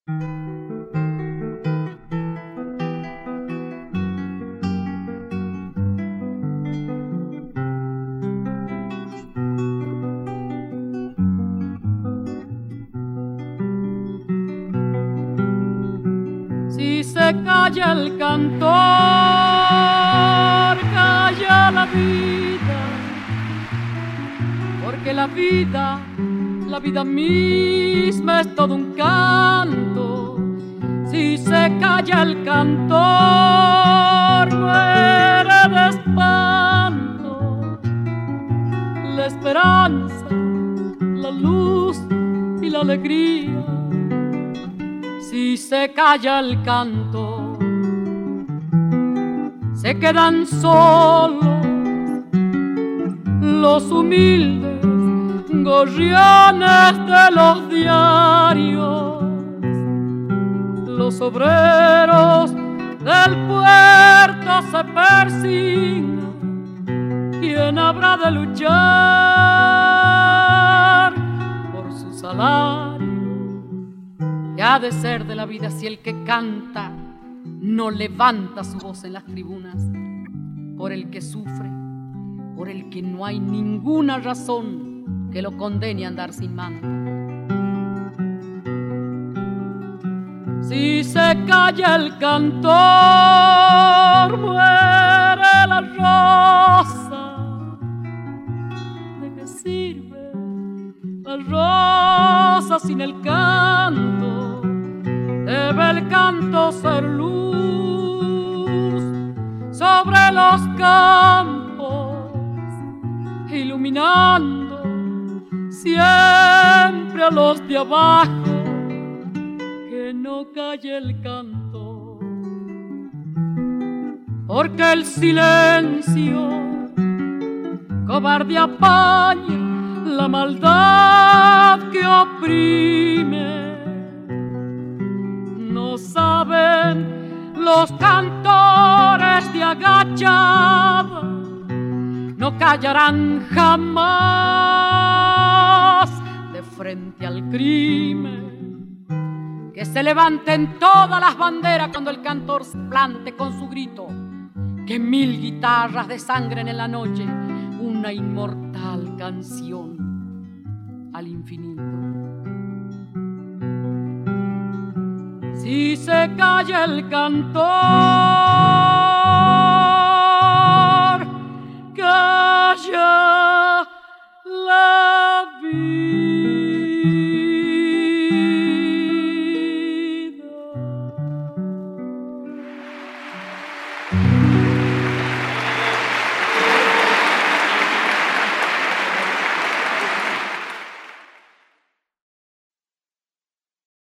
Si se calla el cantor, calla la vida, porque la vida misma es todo un canto. Si se calla el cantor, muere de espanto la esperanza, la luz y la alegría. Si se calla el canto, se quedan solos los humildes gorriones de los diarios, los obreros del puerto se persignan. ¿Quién habrá de luchar por su salario? ¿Qué ha de ser de la vida si el que canta no levanta su voz en las tribunas? Por el que sufre, por el que no hay ninguna razón que lo condene a andar sin manto. Si se calla el cantor, muere la rosa. ¿De qué sirve la rosa sin el canto? Debe el canto ser luz sobre los campos, iluminando siempre a los de abajo. Que no calle el canto, porque el silencio cobarde apaña la maldad que oprime. No saben los cantores de agachada, no callarán jamás de frente al crimen. Que se levanten todas las banderas cuando el cantor se plante con su grito. Que 1000 guitarras desangren en la noche una inmortal canción al infinito. Si se calla el cantor, calla la